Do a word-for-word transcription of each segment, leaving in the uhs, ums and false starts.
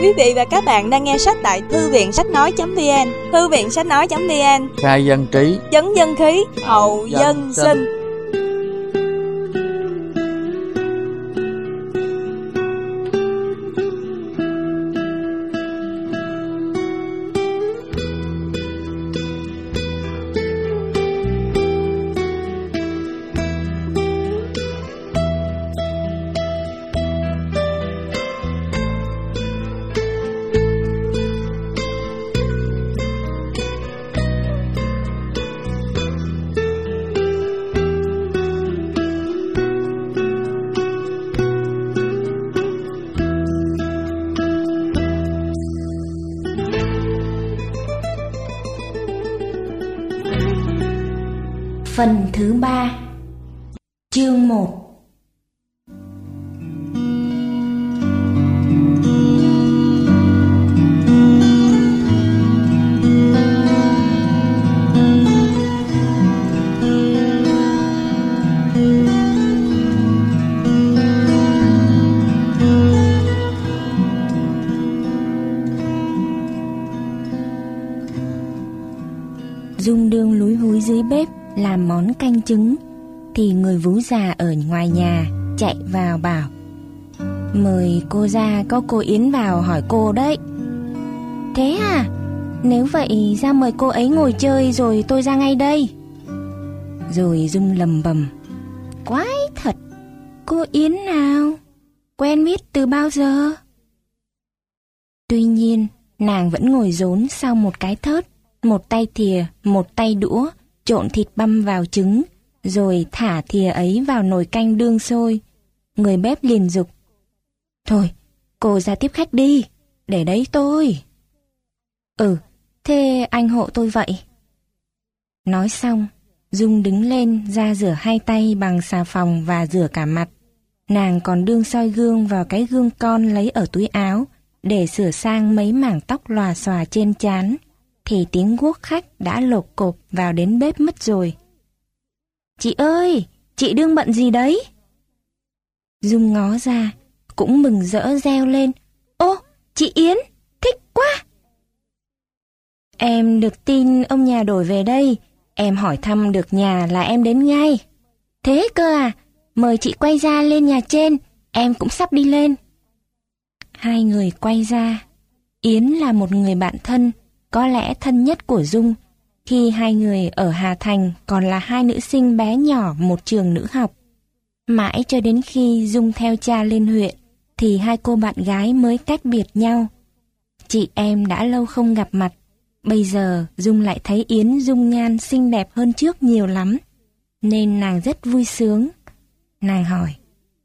Quý vị và các bạn đang nghe sách tại thư viện sách nói.vn. Thư viện sách nói.vn, khai dân trí, chấn dân khí, hậu dân sinh. Phần thứ ba. Chương một. Dung đương lúi húi dưới bếp làm món canh trứng thì người vú già ở ngoài nhà chạy vào bảo: "Mời cô ra, có cô Yến vào hỏi cô đấy." "Thế à? Nếu vậy ra mời cô ấy ngồi chơi rồi tôi ra ngay đây." Rồi Dung lầm bầm: "Quái thật, cô Yến nào? Quen biết từ bao giờ?" Tuy nhiên nàng vẫn ngồi rốn sau một cái thớt, một tay thìa, một tay đũa, trộn thịt băm vào trứng, rồi thả thìa ấy vào nồi canh đương sôi. Người bếp liền giục: "Thôi, cô ra tiếp khách đi, để đấy tôi." "Ừ, thế anh hộ tôi vậy." Nói xong, Dung đứng lên ra rửa hai tay bằng xà phòng và rửa cả mặt. Nàng còn đương soi gương vào cái gương con lấy ở túi áo để sửa sang mấy mảng tóc lòa xòa trên trán, thì tiếng guốc khách đã lộp cộp vào đến bếp mất rồi. "Chị ơi, chị đương bận gì đấy?" Dung ngó ra, cũng mừng rỡ reo lên: "Ô, chị Yến, thích quá! Em được tin ông nhà đổi về đây, em hỏi thăm được nhà là em đến ngay." "Thế cơ à, mời chị quay ra lên nhà trên, em cũng sắp đi lên." Hai người quay ra. Yến là một người bạn thân, có lẽ thân nhất của Dung, khi hai người ở Hà Thành còn là hai nữ sinh bé nhỏ một trường nữ học. Mãi cho đến khi Dung theo cha lên huyện, thì hai cô bạn gái mới cách biệt nhau. Chị em đã lâu không gặp mặt, bây giờ Dung lại thấy Yến dung nhan xinh đẹp hơn trước nhiều lắm, nên nàng rất vui sướng. Nàng hỏi: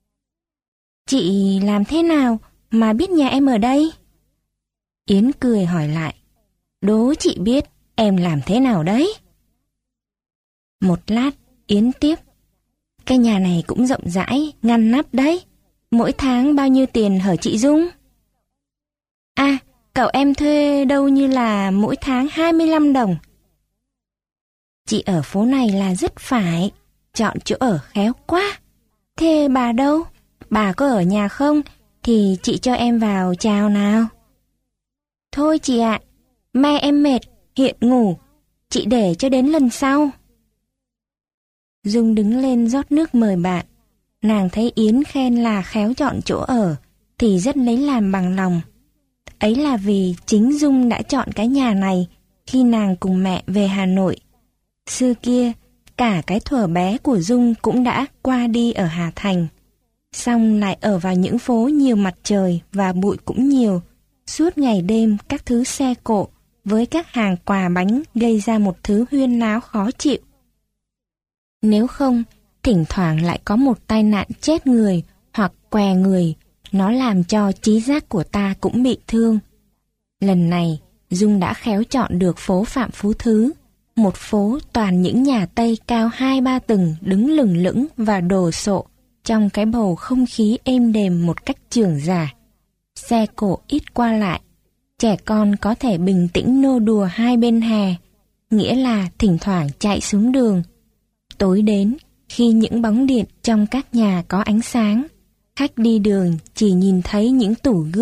"Chị làm thế nào mà biết nhà em ở đây?" Yến cười hỏi lại: "Đố chị biết em làm thế nào đấy?" Một lát, Yến tiếp: "Cái nhà này cũng rộng rãi, ngăn nắp đấy. Mỗi tháng bao nhiêu tiền hở chị Dung?" "À, cậu em thuê đâu như là mỗi tháng hai mươi lăm đồng. Chị ở phố này là rất phải, chọn chỗ ở khéo quá. Thế bà đâu? Bà có ở nhà không? Thì chị cho em vào chào nào." "Thôi chị ạ, mai em mệt, hiện ngủ, chị để cho đến lần sau." Dung đứng lên rót nước mời bạn. Nàng thấy Yến khen là khéo chọn chỗ ở, thì rất lấy làm bằng lòng. Ấy là vì chính Dung đã chọn cái nhà này khi nàng cùng mẹ về Hà Nội. Xưa kia, cả cái thuở bé của Dung cũng đã qua đi ở Hà Thành, xong lại ở vào những phố nhiều mặt trời và bụi cũng nhiều. Suốt ngày đêm các thứ xe cộ với các hàng quà bánh gây ra một thứ huyên náo khó chịu. Nếu không, thỉnh thoảng lại có một tai nạn chết người hoặc què người, nó làm cho trí giác của ta cũng bị thương. Lần này, Dung đã khéo chọn được phố Phạm Phú Thứ, một phố toàn những nhà Tây cao hai ba tầng đứng lừng lững và đồ sộ trong cái bầu không khí êm đềm một cách chưởng rả. Xe cộ ít qua lại, trẻ con có thể bình tĩnh nô đùa hai bên hè, nghĩa là thỉnh thoảng chạy xuống đường. Tối đến, khi những bóng điện trong các nhà có ánh sáng, khách đi đường chỉ nhìn thấy những tủ gương,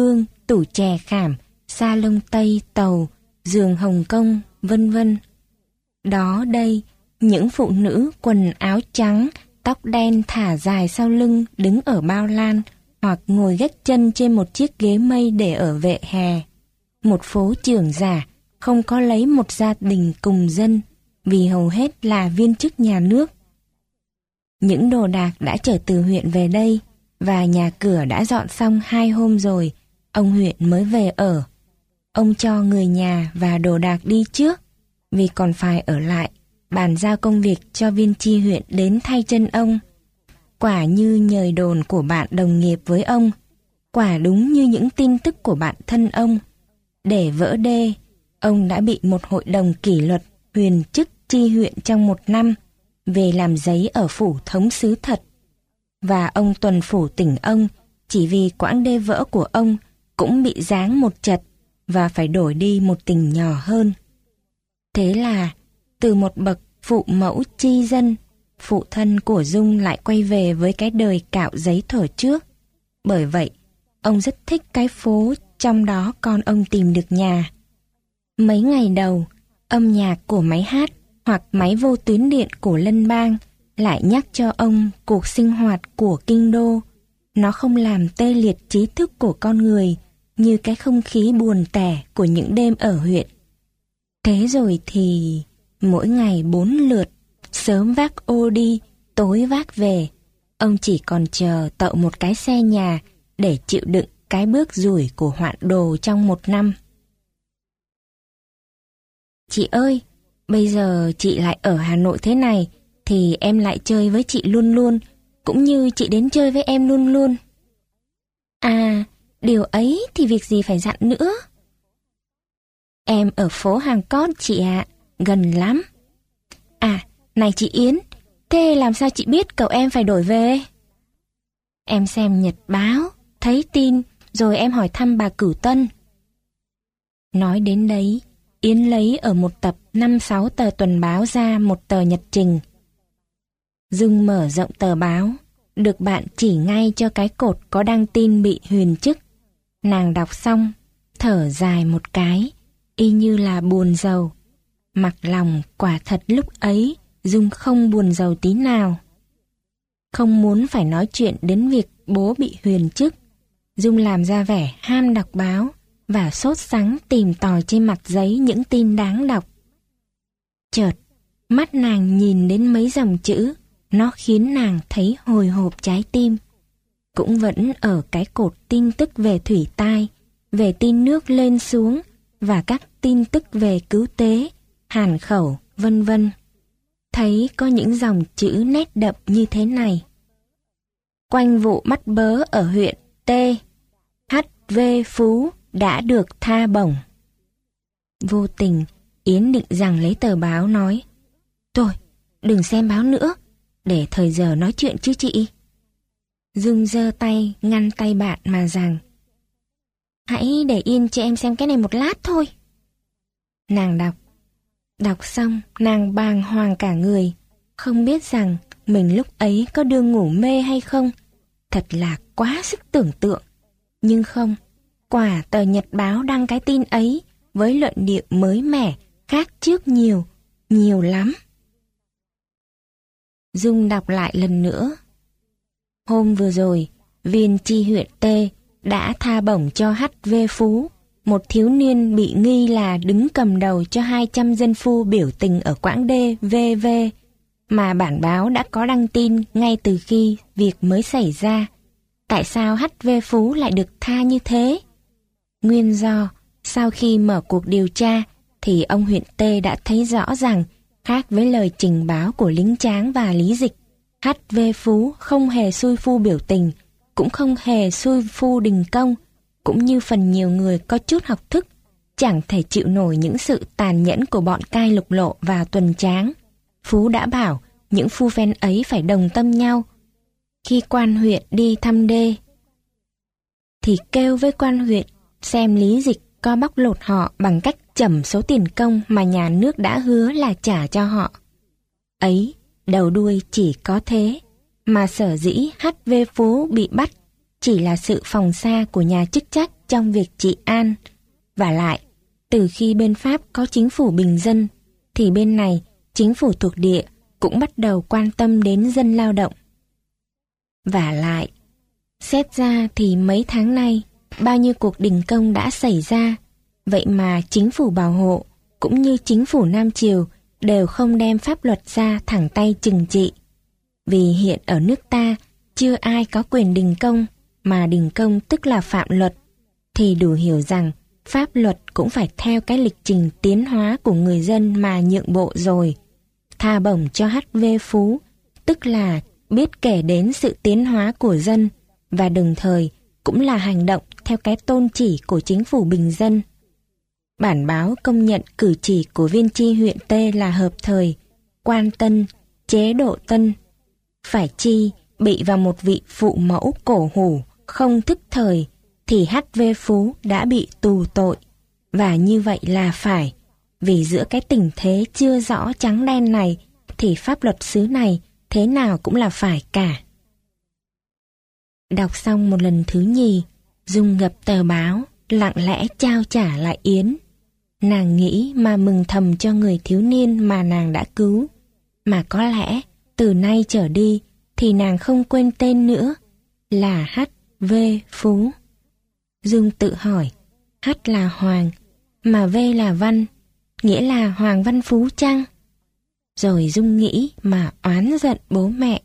tủ chè khảm, sa lông Tây, tàu, giường Hồng Kông, vân vân. Đó đây, những phụ nữ quần áo trắng, tóc đen thả dài sau lưng đứng ở bao lan hoặc ngồi gác chân trên một chiếc ghế mây để ở vỉa hè. Một phố trưởng giả không có lấy một gia đình cùng dân vì hầu hết là viên chức nhà nước. Những đồ đạc đã chở từ huyện về đây và nhà cửa đã dọn xong hai hôm rồi, ông huyện mới về ở. Ông cho người nhà và đồ đạc đi trước vì còn phải ở lại bàn giao công việc cho viên tri huyện đến thay chân ông. Quả như nhời đồn của bạn đồng nghiệp với ông, quả đúng như những tin tức của bạn thân ông. Để vỡ đê, ông đã bị một hội đồng kỷ luật huyền chức tri huyện trong một năm về làm giấy ở phủ thống sứ thật. Và ông tuần phủ tỉnh ông chỉ vì quãng đê vỡ của ông cũng bị giáng một chật và phải đổi đi một tỉnh nhỏ hơn. Thế là từ một bậc phụ mẫu tri dân, phụ thân của Dung lại quay về với cái đời cạo giấy thuở trước. Bởi vậy, ông rất thích cái phố trong đó con ông tìm được nhà. Mấy ngày đầu, âm nhạc của máy hát hoặc máy vô tuyến điện của Lân Bang lại nhắc cho ông cuộc sinh hoạt của kinh đô. Nó không làm tê liệt trí thức của con người như cái không khí buồn tẻ của những đêm ở huyện. Thế rồi thì mỗi ngày bốn lượt, sớm vác ô đi, tối vác về. Ông chỉ còn chờ tậu một cái xe nhà để chịu đựng cái bước rủi của hoạn đồ trong một năm. Chị ơi, bây giờ chị lại ở Hà Nội thế này, thì em lại chơi với chị luôn luôn, cũng như chị đến chơi với em luôn luôn. À, điều ấy thì việc gì phải dặn nữa. Em ở phố Hàng Cót chị ạ, gần lắm. À, này chị Yến, thế làm sao chị biết cậu em phải đổi về? Em xem nhật báo, thấy tin, rồi em hỏi thăm bà Cửu Tân. Nói đến đấy, Yến lấy ở một tập năm sáu tờ tuần báo ra một tờ nhật trình. Dung mở rộng tờ báo, được bạn chỉ ngay cho cái cột có đăng tin bị huyền chức. Nàng đọc xong, thở dài một cái, y như là buồn rầu. Mặc lòng quả thật lúc ấy, Dung không buồn rầu tí nào. Không muốn phải nói chuyện đến việc bố bị huyền chức, Dung làm ra vẻ ham đọc báo và sốt sắng tìm tòi trên mặt giấy những tin đáng đọc. Chợt, mắt nàng nhìn đến mấy dòng chữ, nó khiến nàng thấy hồi hộp trái tim. Cũng vẫn ở cái cột tin tức về thủy tai, về tin nước lên xuống và các tin tức về cứu tế, hàn khẩu, vân vân. Thấy có những dòng chữ nét đậm như thế này. Quanh vụ bắt bớ ở huyện T, hát vê Phú đã được tha bổng. Vô tình, Yến định rằng lấy tờ báo nói: Thôi, đừng xem báo nữa, để thời giờ nói chuyện chứ chị. Dung giơ tay ngăn tay bạn mà rằng: Hãy để yên cho em xem cái này một lát thôi. Nàng đọc. Đọc xong, nàng bàng hoàng cả người, không biết rằng mình lúc ấy có đương ngủ mê hay không. Thật là quá sức tưởng tượng. Nhưng không, quả tờ nhật báo đăng cái tin ấy với luận điệu mới mẻ, khác trước nhiều, nhiều lắm. Dung đọc lại lần nữa. Hôm vừa rồi, viên tri huyện T đã tha bổng cho hát vê Phú, một thiếu niên bị nghi là đứng cầm đầu cho hai trăm dân phu biểu tình ở quãng đê vê vê, mà bản báo đã có đăng tin ngay từ khi việc mới xảy ra. Tại sao hát vê Phú lại được tha như thế? Nguyên do, sau khi mở cuộc điều tra, thì ông huyện T đã thấy rõ rằng, khác với lời trình báo của lính Tráng và Lý Dịch, hát vê Phú không hề xui phu biểu tình, cũng không hề xui phu đình công, cũng như phần nhiều người có chút học thức, chẳng thể chịu nổi những sự tàn nhẫn của bọn cai lục lộ và tuần Tráng. Phú đã bảo những phu phen ấy phải đồng tâm nhau. Khi quan huyện đi thăm đê, thì kêu với quan huyện xem Lý Dịch có bóc lột họ bằng cách trầm số tiền công mà nhà nước đã hứa là trả cho họ. Ấy, đầu đuôi chỉ có thế, mà sở dĩ hát vê Phú bị bắt chỉ là sự phòng xa của nhà chức trách, trong việc trị an. Vả lại, từ khi bên Pháp có chính phủ bình dân, thì bên này, chính phủ thuộc địa cũng bắt đầu quan tâm đến dân lao động. Vả lại, xét ra thì mấy tháng nay, bao nhiêu cuộc đình công đã xảy ra, vậy mà chính phủ bảo hộ cũng như chính phủ Nam Triều đều không đem pháp luật ra thẳng tay trừng trị. Vì hiện ở nước ta chưa ai có quyền đình công, mà đình công tức là phạm luật, thì đủ hiểu rằng pháp luật cũng phải theo cái lịch trình tiến hóa của người dân mà nhượng bộ rồi. Tha bổng cho hát vê Phú, tức là biết kể đến sự tiến hóa của dân, và đồng thời cũng là hành động theo cái tôn chỉ của chính phủ bình dân. Bản báo công nhận cử chỉ của viên tri huyện T là hợp thời, quan tân, chế độ tân. Phải chi bị vào một vị phụ mẫu cổ hủ không thức thời, thì hát vê Phú đã bị tù tội. Và như vậy là phải, vì giữa cái tình thế chưa rõ trắng đen này, thì pháp luật xứ này thế nào cũng là phải cả. Đọc xong một lần thứ nhì, Dung gập tờ báo, lặng lẽ trao trả lại Yến. Nàng nghĩ mà mừng thầm cho người thiếu niên mà nàng đã cứu. Mà có lẽ, từ nay trở đi, thì nàng không quên tên nữa, là hát vê Phú. Dung tự hỏi, H là Hoàng, mà V là Văn, nghĩa là Hoàng Văn Phú chăng? Rồi Dung nghĩ mà oán giận bố mẹ.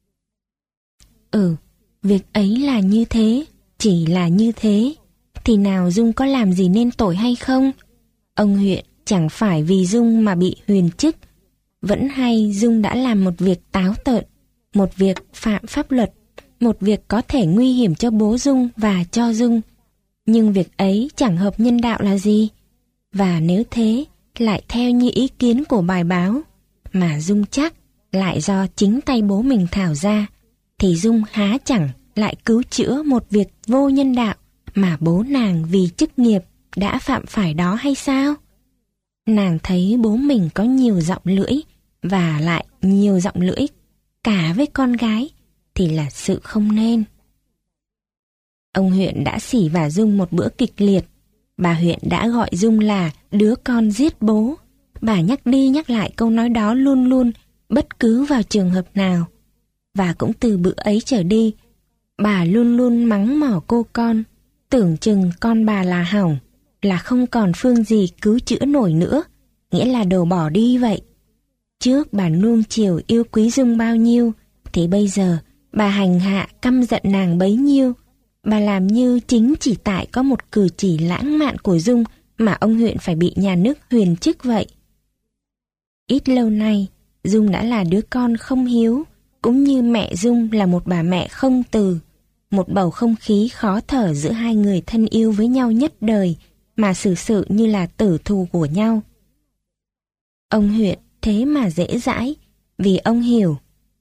Ừ, việc ấy là như thế, chỉ là như thế, thì nào Dung có làm gì nên tội hay không? Ông huyện chẳng phải vì Dung mà bị huyền chức, vẫn hay Dung đã làm một việc táo tợn, một việc phạm pháp luật, một việc có thể nguy hiểm cho bố Dung và cho Dung. Nhưng việc ấy chẳng hợp nhân đạo là gì? Và nếu thế, lại theo như ý kiến của bài báo, mà Dung chắc lại do chính tay bố mình thảo ra, thì Dung há chẳng lại cứu chữa một việc vô nhân đạo mà bố nàng vì chức nghiệp đã phạm phải đó hay sao? Nàng thấy bố mình có nhiều giọng lưỡi, và lại nhiều giọng lưỡi cả với con gái, thì là sự không nên. Ông huyện đã xỉ vả Dung một bữa kịch liệt. Bà huyện đã gọi Dung là đứa con giết bố. Bà nhắc đi nhắc lại câu nói đó luôn luôn, bất cứ vào trường hợp nào. Và cũng từ bữa ấy trở đi, bà luôn luôn mắng mỏ cô con, tưởng chừng con bà là hỏng, là không còn phương gì cứu chữa nổi nữa, nghĩa là đồ bỏ đi vậy. Trước bà nuông chiều yêu quý Dung bao nhiêu, thì bây giờ bà hành hạ căm giận nàng bấy nhiêu. Bà làm như chính chỉ tại có một cử chỉ lãng mạn của Dung mà ông huyện phải bị nhà nước huyền chức vậy. Ít lâu nay, Dung đã là đứa con không hiếu, cũng như mẹ Dung là một bà mẹ không từ. Một bầu không khí khó thở giữa hai người thân yêu với nhau nhất đời, mà xử sự như là tử thù của nhau. Ông huyện thế mà dễ dãi, vì ông hiểu.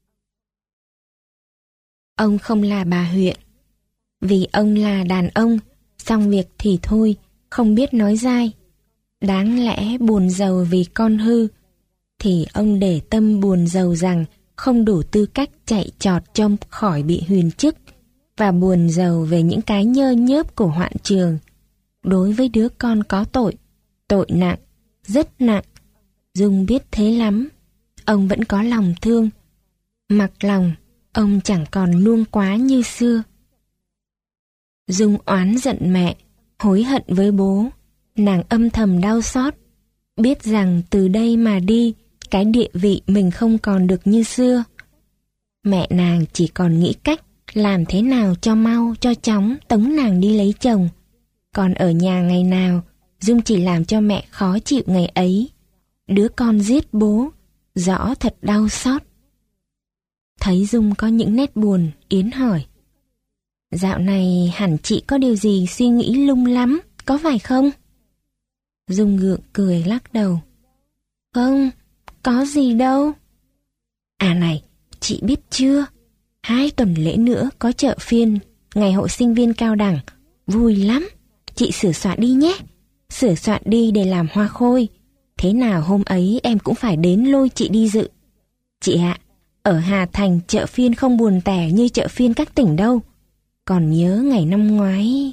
Ông không là bà huyện. Vì ông là đàn ông, xong việc thì thôi, không biết nói dai. Đáng lẽ buồn giàu vì con hư, thì ông để tâm buồn giàu rằng không đủ tư cách chạy trọt cho khỏi bị huyền chức, và buồn giàu về những cái nhơ nhớp của hoạn trường. Đối với đứa con có tội, tội nặng, rất nặng, Dung biết thế lắm. Ông vẫn có lòng thương. Mặc lòng, ông chẳng còn nuông quá như xưa. Dung oán giận mẹ, hối hận với bố. Nàng âm thầm đau xót, biết rằng từ đây mà đi, cái địa vị mình không còn được như xưa. Mẹ nàng chỉ còn nghĩ cách làm thế nào cho mau, cho chóng tống nàng đi lấy chồng. Còn ở nhà ngày nào, Dung chỉ làm cho mẹ khó chịu ngày ấy. Đứa con giết bố, rõ thật đau xót. Thấy Dung có những nét buồn, Yến hỏi: Dạo này hẳn chị có điều gì suy nghĩ lung lắm, có phải không? Dung gượng cười lắc đầu: Không, có gì đâu. À này, chị biết chưa? Hai tuần lễ nữa có chợ phiên, ngày hội sinh viên cao đẳng, vui lắm. Chị sửa soạn đi nhé, sửa soạn đi để làm hoa khôi. Thế nào hôm ấy em cũng phải đến lôi chị đi dự. Chị ạ, ở Hà Thành chợ phiên không buồn tẻ như chợ phiên các tỉnh đâu. Còn nhớ ngày năm ngoái,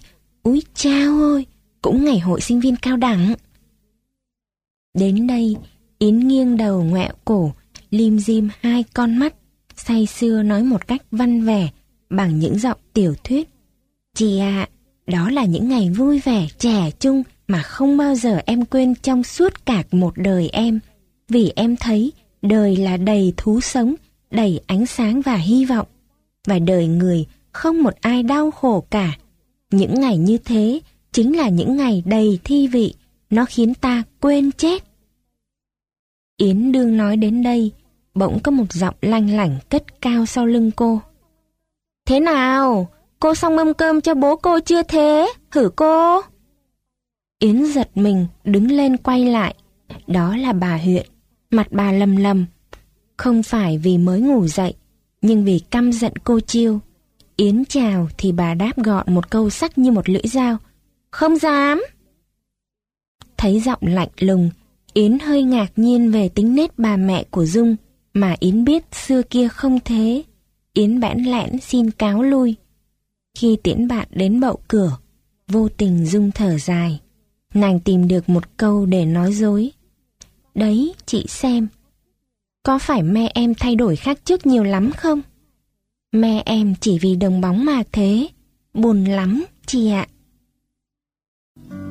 Úi chao ôi, cũng ngày hội sinh viên cao đẳng. Đến đây, Yến nghiêng đầu ngoẹo cổ, lim dim hai con mắt, say sưa nói một cách văn vẻ, bằng những giọng tiểu thuyết. Chị ạ, đó là những ngày vui vẻ, trẻ trung mà không bao giờ em quên trong suốt cả một đời em. Vì em thấy đời là đầy thú sống, đầy ánh sáng và hy vọng. Và đời người không một ai đau khổ cả. Những ngày như thế chính là những ngày đầy thi vị, nó khiến ta quên chết. Yến đương nói đến đây, bỗng có một giọng lanh lảnh cất cao sau lưng cô. Thế nào? Cô xong mâm cơm cho bố cô chưa thế? Hử cô? Yến giật mình, đứng lên quay lại. Đó là bà Huyện, mặt bà lầm lầm. Không phải vì mới ngủ dậy, nhưng vì căm giận cô Chiêu. Yến chào thì bà đáp gọn một câu sắc như một lưỡi dao. Không dám. Thấy giọng lạnh lùng, Yến hơi ngạc nhiên về tính nết bà mẹ của Dung, mà Yến biết xưa kia không thế. Yến bẽn lẽn xin cáo lui. Khi tiễn bạn đến bậu cửa, vô tình Dung thở dài. Nàng tìm được một câu để nói dối. Đấy, chị xem. Có phải mẹ em thay đổi khác trước nhiều lắm không? Mẹ em chỉ vì đồng bóng mà thế. Buồn lắm, chị ạ.